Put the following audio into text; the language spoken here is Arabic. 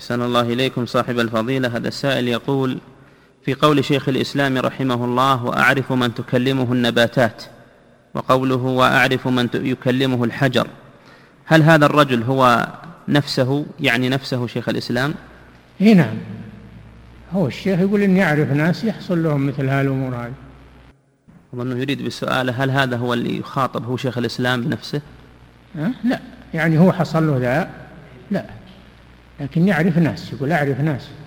أحسن الله إليكم صاحب الفضيلة. هذا السائل يقول: في قول شيخ الإسلام رحمه الله: وأعرف من تكلمه النباتات، وقوله: وأعرف من يكلمه الحجر، هل هذا الرجل هو نفسه، يعني نفسه شيخ الإسلام؟ نعم، هو الشيخ يقول إني أعرف ناس يحصل لهم مثل هالأمور هذه. أظنه يريد بالسؤال: هل هذا هو اللي يخاطب هو شيخ الإسلام بنفسه؟ لا، يعني هو حصل له ذا، لا، لكن يعرف ناس، يقول أعرف ناس.